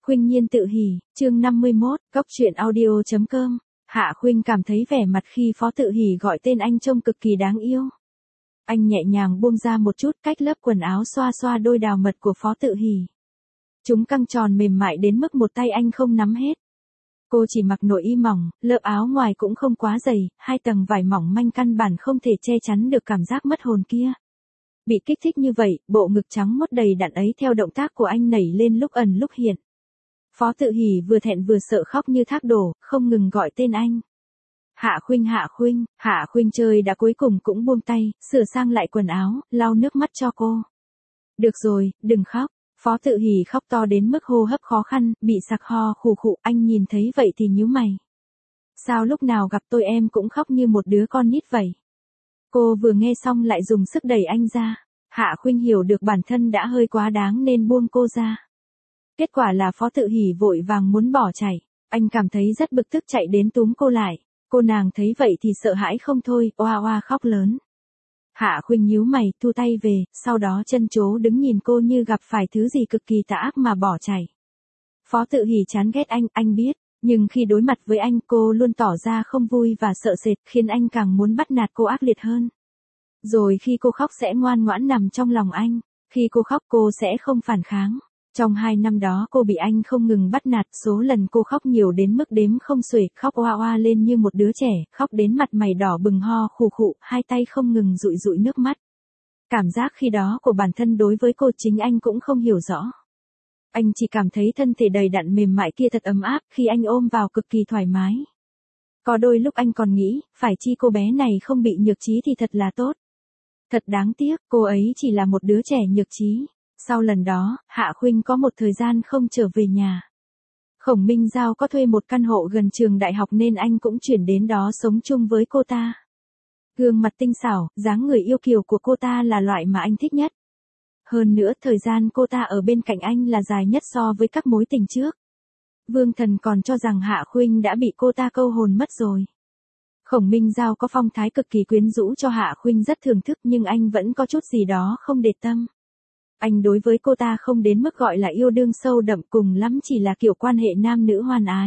Khuynh Nhiên tự hỉ, chương 51, góc truyện audio.com. Hạ Khuynh cảm thấy vẻ mặt khi Phó Tự Hỉ gọi tên anh trông cực kỳ đáng yêu. Anh nhẹ nhàng buông ra một chút cách lớp quần áo xoa xoa đôi đào mật của Phó Tự Hỉ. Chúng căng tròn mềm mại đến mức một tay anh không nắm hết. Cô chỉ mặc nội y mỏng, lớp áo ngoài cũng không quá dày, hai tầng vải mỏng manh căn bản không thể che chắn được cảm giác mất hồn kia. Bị kích thích như vậy, bộ ngực trắng mốt đầy đặn ấy theo động tác của anh nảy lên lúc ẩn lúc hiện. Phó Tự Hỉ vừa thẹn vừa sợ khóc như thác đổ, không ngừng gọi tên anh. Hạ Khuynh chơi đã cuối cùng cũng buông tay, sửa sang lại quần áo, lau nước mắt cho cô. Được rồi, đừng khóc. Phó Tự Hỉ khóc to đến mức hô hấp khó khăn, bị sặc ho khù khụ, anh nhìn thấy vậy thì nhíu mày. Sao lúc nào gặp tôi em cũng khóc như một đứa con nít vậy? Cô vừa nghe xong lại dùng sức đẩy anh ra. Hạ Khuynh hiểu được bản thân đã hơi quá đáng nên buông cô ra. Kết quả là Phó Tự Hỉ vội vàng muốn bỏ chạy. Anh cảm thấy rất bực tức chạy đến túm cô lại. Cô nàng thấy vậy thì sợ hãi không thôi, oa oa khóc lớn. Hạ Khuynh nhíu mày, thu tay về, sau đó chân chố đứng nhìn cô như gặp phải thứ gì cực kỳ tà ác mà bỏ chạy. Phó Tự Hỉ chán ghét anh biết, nhưng khi đối mặt với anh cô luôn tỏ ra không vui và sợ sệt khiến anh càng muốn bắt nạt cô ác liệt hơn. Rồi khi cô khóc sẽ ngoan ngoãn nằm trong lòng anh, khi cô khóc cô sẽ không phản kháng. Trong 2 năm đó cô bị anh không ngừng bắt nạt, số lần cô khóc nhiều đến mức đếm không xuể, khóc oa oa lên như một đứa trẻ, khóc đến mặt mày đỏ bừng ho khù khụ, hai tay không ngừng dụi dụi nước mắt. Cảm giác khi đó của bản thân đối với cô chính anh cũng không hiểu rõ. Anh chỉ cảm thấy thân thể đầy đặn mềm mại kia thật ấm áp khi anh ôm vào cực kỳ thoải mái. Có đôi lúc anh còn nghĩ, phải chi cô bé này không bị nhược trí thì thật là tốt. Thật đáng tiếc, cô ấy chỉ là một đứa trẻ nhược trí. Sau lần đó, Hạ Khuynh có một thời gian không trở về nhà. Khổng Minh Giao có thuê một căn hộ gần trường đại học nên anh cũng chuyển đến đó sống chung với cô ta. Gương mặt tinh xảo, dáng người yêu kiều của cô ta là loại mà anh thích nhất. Hơn nữa, thời gian cô ta ở bên cạnh anh là dài nhất so với các mối tình trước. Vương Thần còn cho rằng Hạ Khuynh đã bị cô ta câu hồn mất rồi. Khổng Minh Giao có phong thái cực kỳ quyến rũ cho Hạ Khuynh rất thưởng thức nhưng anh vẫn có chút gì đó không để tâm. Anh đối với cô ta không đến mức gọi là yêu đương sâu đậm, cùng lắm chỉ là kiểu quan hệ nam nữ hoan ái.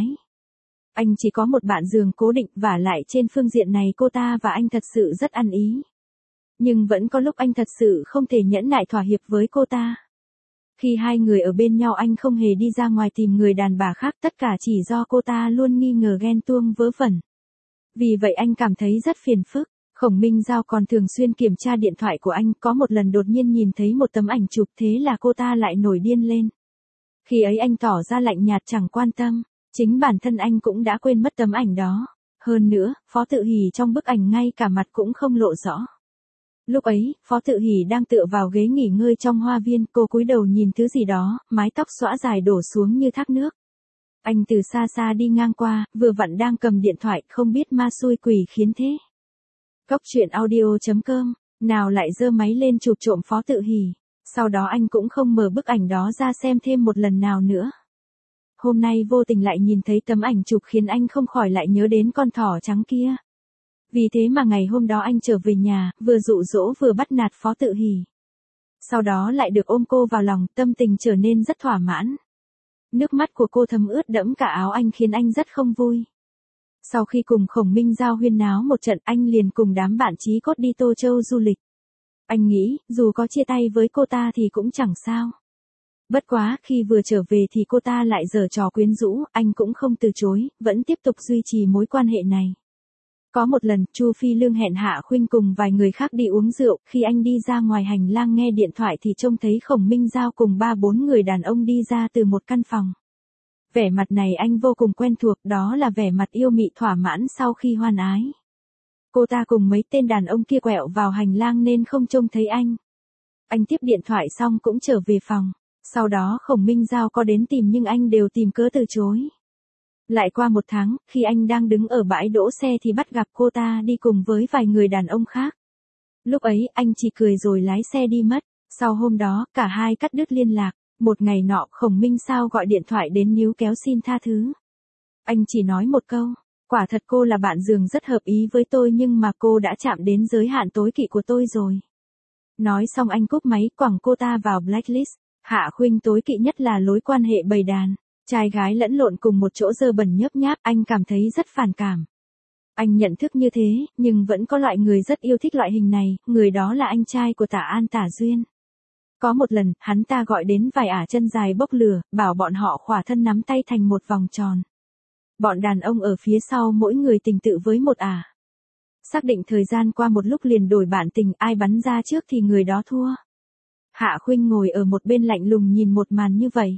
Anh chỉ có một bạn giường cố định và lại trên phương diện này cô ta và anh thật sự rất ăn ý. Nhưng vẫn có lúc anh thật sự không thể nhẫn nại thỏa hiệp với cô ta. Khi hai người ở bên nhau anh không hề đi ra ngoài tìm người đàn bà khác, tất cả chỉ do cô ta luôn nghi ngờ ghen tuông vớ vẩn. Vì vậy anh cảm thấy rất phiền phức. Khổng Minh Giao còn thường xuyên kiểm tra điện thoại của anh, có một lần đột nhiên nhìn thấy một tấm ảnh chụp, thế là cô ta lại nổi điên lên. Khi ấy anh tỏ ra lạnh nhạt chẳng quan tâm, chính bản thân anh cũng đã quên mất tấm ảnh đó. Hơn nữa, Phó Tự Hỉ trong bức ảnh ngay cả mặt cũng không lộ rõ. Lúc ấy, Phó Tự Hỉ đang tựa vào ghế nghỉ ngơi trong hoa viên, cô cúi đầu nhìn thứ gì đó, mái tóc xõa dài đổ xuống như thác nước. Anh từ xa xa đi ngang qua, vừa vặn đang cầm điện thoại, không biết ma xui quỷ khiến thế. Góc truyện audio.com, nào lại giơ máy lên chụp trộm Phó Tự Hỉ. Sau đó anh cũng không mở bức ảnh đó ra xem thêm một lần nào nữa. Hôm nay vô tình lại nhìn thấy tấm ảnh chụp khiến anh không khỏi lại nhớ đến con thỏ trắng kia. Vì thế mà ngày hôm đó anh trở về nhà, vừa dụ dỗ vừa bắt nạt Phó Tự Hỉ. Sau đó lại được ôm cô vào lòng, tâm tình trở nên rất thỏa mãn. Nước mắt của cô thấm ướt đẫm cả áo anh khiến anh rất không vui. Sau khi cùng Khổng Minh Giao huyên náo một trận, anh liền cùng đám bạn chí cốt đi Tô Châu du lịch. Anh nghĩ, dù có chia tay với cô ta thì cũng chẳng sao. Bất quá, khi vừa trở về thì cô ta lại giở trò quyến rũ, anh cũng không từ chối, vẫn tiếp tục duy trì mối quan hệ này. Có một lần, Chu Phi Lương hẹn Hạ Khuynh cùng vài người khác đi uống rượu, khi anh đi ra ngoài hành lang nghe điện thoại thì trông thấy Khổng Minh Giao cùng 3-4 người đàn ông đi ra từ một căn phòng. Vẻ mặt này anh vô cùng quen thuộc, đó là vẻ mặt yêu mị thỏa mãn sau khi hoan ái. Cô ta cùng mấy tên đàn ông kia quẹo vào hành lang nên không trông thấy anh. Anh tiếp điện thoại xong cũng trở về phòng. Sau đó Khổng Minh Giao có đến tìm nhưng anh đều tìm cớ từ chối. Lại qua 1 tháng, khi anh đang đứng ở bãi đỗ xe thì bắt gặp cô ta đi cùng với vài người đàn ông khác. Lúc ấy anh chỉ cười rồi lái xe đi mất. Sau hôm đó, cả hai cắt đứt liên lạc. Một ngày nọ, Khổng Minh Giao gọi điện thoại đến níu kéo xin tha thứ. Anh chỉ nói một câu, quả thật cô là bạn giường rất hợp ý với tôi nhưng mà cô đã chạm đến giới hạn tối kỵ của tôi rồi. Nói xong anh cúp máy, quẳng cô ta vào blacklist. Hạ Khuynh tối kỵ nhất là lối quan hệ bầy đàn. Trai gái lẫn lộn cùng một chỗ dơ bẩn nhớp nháp, anh cảm thấy rất phản cảm. Anh nhận thức như thế, nhưng vẫn có loại người rất yêu thích loại hình này, người đó là anh trai của Tả An Tả Duyên. Có một lần, hắn ta gọi đến vài ả chân dài bốc lửa, bảo bọn họ khỏa thân nắm tay thành một vòng tròn. Bọn đàn ông ở phía sau mỗi người tình tự với một ả. Xác định thời gian qua một lúc liền đổi bạn tình, ai bắn ra trước thì người đó thua. Hạ Khuynh ngồi ở một bên lạnh lùng nhìn một màn như vậy.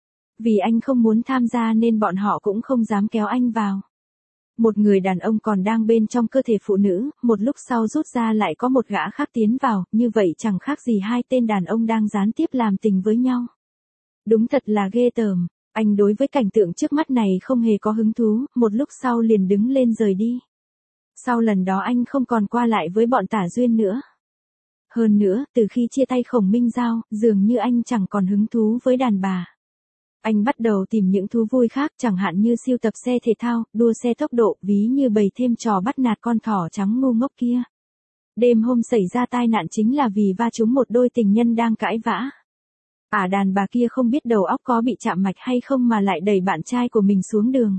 Vì anh không muốn tham gia nên bọn họ cũng không dám kéo anh vào. Một người đàn ông còn đang bên trong cơ thể phụ nữ, một lúc sau rút ra lại có một gã khác tiến vào, như vậy chẳng khác gì hai tên đàn ông đang gián tiếp làm tình với nhau. Đúng thật là ghê tởm, anh đối với cảnh tượng trước mắt này không hề có hứng thú, một lúc sau liền đứng lên rời đi. Sau lần đó anh không còn qua lại với bọn Tả Duyên nữa. Hơn nữa, từ khi chia tay Khổng Minh Giao, dường như anh chẳng còn hứng thú với đàn bà. Anh bắt đầu tìm những thú vui khác, chẳng hạn như siêu tập xe thể thao, đua xe tốc độ, ví như bày thêm trò bắt nạt con thỏ trắng ngu ngốc kia. Đêm hôm xảy ra tai nạn chính là vì va trúng một đôi tình nhân đang cãi vã. Đàn bà kia không biết đầu óc có bị chạm mạch hay không mà lại đẩy bạn trai của mình xuống đường.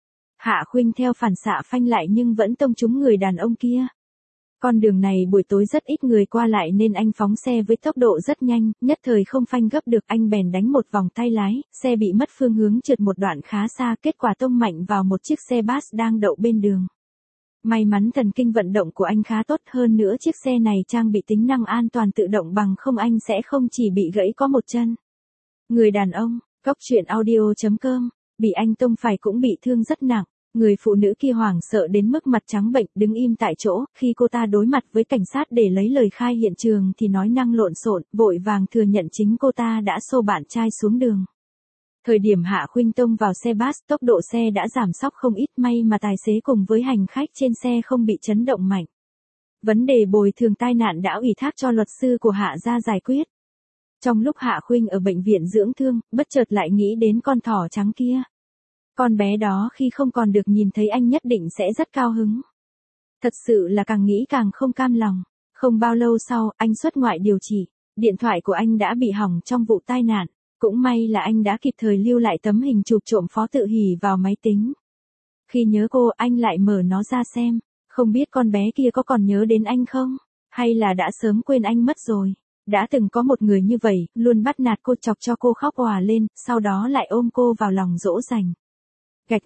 Hạ Khuynh theo phản xạ phanh lại nhưng vẫn tông trúng người đàn ông kia. Con đường này buổi tối rất ít người qua lại nên anh phóng xe với tốc độ rất nhanh, nhất thời không phanh gấp được, anh bèn đánh một vòng tay lái, xe bị mất phương hướng trượt một đoạn khá xa, kết quả tông mạnh vào một chiếc xe bus đang đậu bên đường. May mắn thần kinh vận động của anh khá tốt, hơn nữa chiếc xe này trang bị tính năng an toàn tự động, bằng không anh sẽ không chỉ bị gãy có một chân. Người đàn ông, Cóc Truyện Audio.com, bị anh tông phải cũng bị thương rất nặng. Người phụ nữ kia hoảng sợ đến mức mặt trắng bệch, đứng im tại chỗ, khi cô ta đối mặt với cảnh sát để lấy lời khai hiện trường thì nói năng lộn xộn, vội vàng thừa nhận chính cô ta đã xô bạn trai xuống đường. Thời điểm Hạ Khuynh tông vào xe bus, tốc độ xe đã giảm sóc không ít, may mà tài xế cùng với hành khách trên xe không bị chấn động mạnh. Vấn đề bồi thường tai nạn đã ủy thác cho luật sư của Hạ ra giải quyết. Trong lúc Hạ Khuynh ở bệnh viện dưỡng thương, bất chợt lại nghĩ đến con thỏ trắng kia. Con bé đó khi không còn được nhìn thấy anh nhất định sẽ rất cao hứng. Thật sự là càng nghĩ càng không cam lòng. Không bao lâu sau, anh xuất ngoại điều trị. Điện thoại của anh đã bị hỏng trong vụ tai nạn. Cũng may là anh đã kịp thời lưu lại tấm hình chụp trộm Phó Tự Hỷ vào máy tính. Khi nhớ cô, anh lại mở nó ra xem. Không biết con bé kia có còn nhớ đến anh không? Hay là đã sớm quên anh mất rồi? Đã từng có một người như vậy, luôn bắt nạt cô, chọc cho cô khóc òa lên, sau đó lại ôm cô vào lòng dỗ dành. Gạch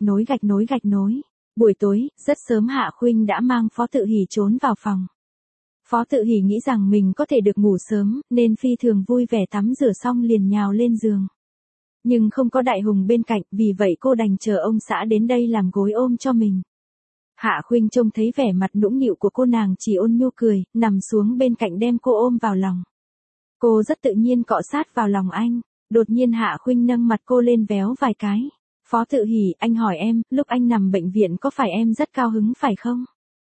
nối. Buổi tối, rất sớm Hạ Khuynh đã mang Phó Tự Hỷ trốn vào phòng. Phó Tự Hỷ nghĩ rằng mình có thể được ngủ sớm, nên phi thường vui vẻ tắm rửa xong liền nhào lên giường. Nhưng không có Đại Hùng bên cạnh, vì vậy cô đành chờ ông xã đến đây làm gối ôm cho mình. Hạ Khuynh trông thấy vẻ mặt nũng nịu của cô, nàng chỉ ôn nhu cười, nằm xuống bên cạnh đem cô ôm vào lòng. Cô rất tự nhiên cọ sát vào lòng anh, đột nhiên Hạ Khuynh nâng mặt cô lên véo vài cái. Phó Tự Hỷ, anh hỏi em, lúc anh nằm bệnh viện có phải em rất cao hứng phải không?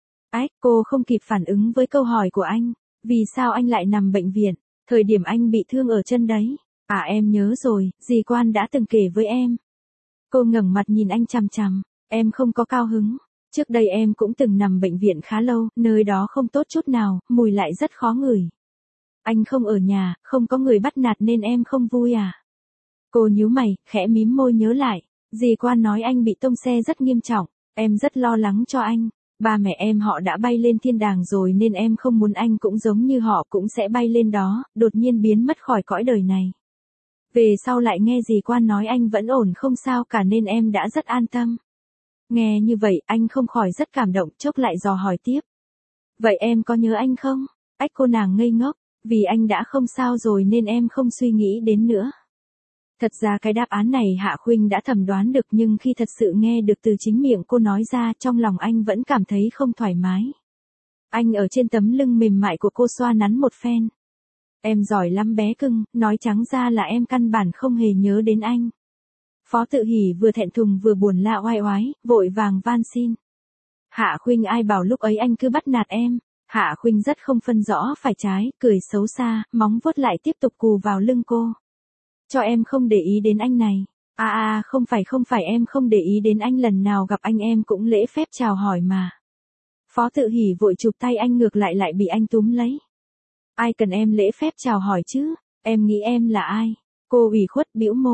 Cô không kịp phản ứng với câu hỏi của anh. Vì sao anh lại nằm bệnh viện? Thời điểm anh bị thương ở chân đấy. Em nhớ rồi, dì Quan đã từng kể với em. Cô ngẩng mặt nhìn anh chằm chằm. Em không có cao hứng. Trước đây em cũng từng nằm bệnh viện khá lâu, nơi đó không tốt chút nào, mùi lại rất khó ngửi. Anh không ở nhà, không có người bắt nạt nên em không vui à? Cô nhíu mày, khẽ mím môi nhớ lại. Dì Quan nói anh bị tông xe rất nghiêm trọng, em rất lo lắng cho anh. Ba mẹ em họ đã bay lên thiên đàng rồi nên em không muốn anh cũng giống như họ cũng sẽ bay lên đó, đột nhiên biến mất khỏi cõi đời này. Về sau lại nghe dì Quan nói anh vẫn ổn không sao cả nên em đã rất an tâm. Nghe như vậy anh không khỏi rất cảm động, chốc lại dò hỏi tiếp. Vậy em có nhớ anh không? Cô nàng ngây ngốc, vì anh đã không sao rồi nên em không suy nghĩ đến nữa. Thật ra cái đáp án này Hạ Khuynh đã thầm đoán được, nhưng khi thật sự nghe được từ chính miệng cô nói ra, trong lòng anh vẫn cảm thấy không thoải mái. Anh ở trên tấm lưng mềm mại của cô xoa nắn một phen. Em giỏi lắm bé cưng, nói trắng ra là em căn bản không hề nhớ đến anh. Phó Tự Hỷ vừa thẹn thùng vừa buồn la oai oái, vội vàng van xin. Hạ Khuynh, ai bảo lúc ấy anh cứ bắt nạt em. Hạ Khuynh rất không phân rõ phải trái, cười xấu xa, móng vuốt lại tiếp tục cù vào lưng cô. Cho em không để ý đến anh này. Không phải em không để ý đến anh, lần nào gặp anh em cũng lễ phép chào hỏi mà. Phó Tự Hỷ vội chụp tay anh, ngược lại lại bị anh túm lấy. Ai cần em lễ phép chào hỏi chứ, em nghĩ em là ai? Cô ủy khuất bĩu môi.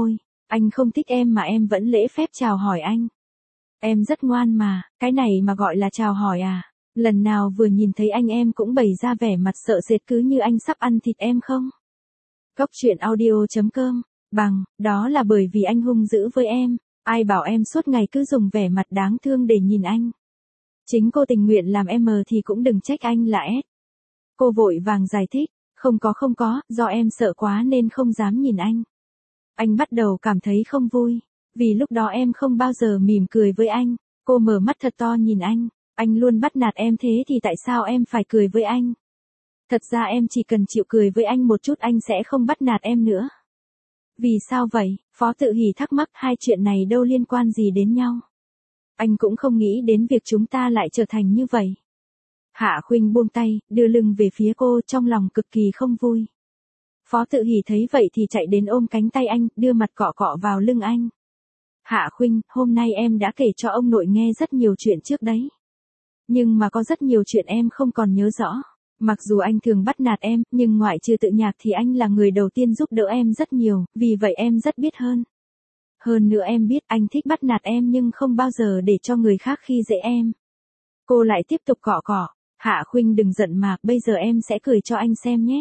Anh không thích em mà em vẫn lễ phép chào hỏi anh. Em rất ngoan mà, cái này mà gọi là chào hỏi à? Lần nào vừa nhìn thấy anh em cũng bày ra vẻ mặt sợ sệt cứ như anh sắp ăn thịt em không? Cốc truyện audio.com, đó là bởi vì anh hung dữ với em, ai bảo em suốt ngày cứ dùng vẻ mặt đáng thương để nhìn anh. Chính cô tình nguyện làm em mờ thì cũng đừng trách anh là S. Cô vội vàng giải thích, không có, do em sợ quá nên không dám nhìn anh. Anh bắt đầu cảm thấy không vui, vì lúc đó em không bao giờ mỉm cười với anh, cô mở mắt thật to nhìn anh luôn bắt nạt em thế thì tại sao em phải cười với anh? Thật ra em chỉ cần chịu cười với anh một chút anh sẽ không bắt nạt em nữa. Vì sao vậy? Phó Tự Hỷ thắc mắc, hai chuyện này đâu liên quan gì đến nhau. Anh cũng không nghĩ đến việc chúng ta lại trở thành như vậy. Hạ Khuynh buông tay, đưa lưng về phía cô trong lòng cực kỳ không vui. Phó Tự Hỷ thấy vậy thì chạy đến ôm cánh tay anh, đưa mặt cọ cọ vào lưng anh. Hạ Khuynh, hôm nay em đã kể cho ông nội nghe rất nhiều chuyện trước đấy. Nhưng mà có rất nhiều chuyện em không còn nhớ rõ. Mặc dù anh thường bắt nạt em, nhưng ngoại trừ Tự Nhạc thì anh là người đầu tiên giúp đỡ em rất nhiều, vì vậy em rất biết hơn. Hơn nữa em biết anh thích bắt nạt em nhưng không bao giờ để cho người khác khi dễ em. Cô lại tiếp tục cọ cọ, Hạ Khuynh đừng giận mà, bây giờ em sẽ cười cho anh xem nhé.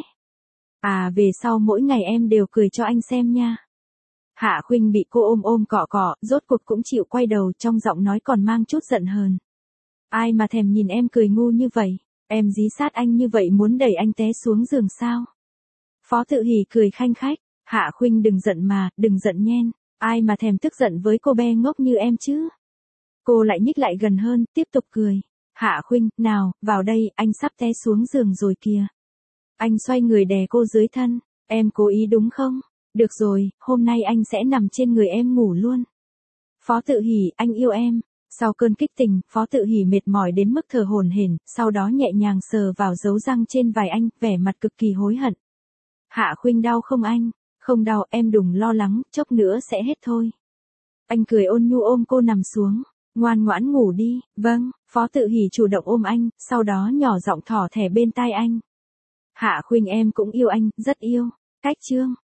À về sau mỗi ngày em đều cười cho anh xem nha. Hạ Khuynh bị cô ôm cọ cọ, rốt cuộc cũng chịu quay đầu, trong giọng nói còn mang chút giận hờn. Ai mà thèm nhìn em cười ngu như vậy, em dí sát anh như vậy muốn đẩy anh té xuống giường sao? Phó Tự Hỷ cười khanh khách, Hạ Khuynh đừng giận mà, đừng giận nhen, ai mà thèm tức giận với cô bé ngốc như em chứ? Cô lại nhích lại gần hơn, tiếp tục cười. Hạ Khuynh, nào, vào đây, anh sắp té xuống giường rồi kìa. Anh xoay người đè cô dưới thân, em cố ý đúng không? Được rồi, hôm nay anh sẽ nằm trên người em ngủ luôn. Phó Tự Hỷ, anh yêu em. Sau cơn kích tình, Phó Tự Hỷ mệt mỏi đến mức thở hổn hển, sau đó nhẹ nhàng sờ vào dấu răng trên vai anh, vẻ mặt cực kỳ hối hận. Hạ Khuynh đau không anh? Không đau, em đừng lo lắng, chốc nữa sẽ hết thôi. Anh cười ôn nhu ôm cô nằm xuống, ngoan ngoãn ngủ đi. Vâng, Phó Tự Hỷ chủ động ôm anh, sau đó nhỏ giọng thỏ thẻ bên tai anh. Hạ Khuynh em cũng yêu anh, rất yêu. Cách chương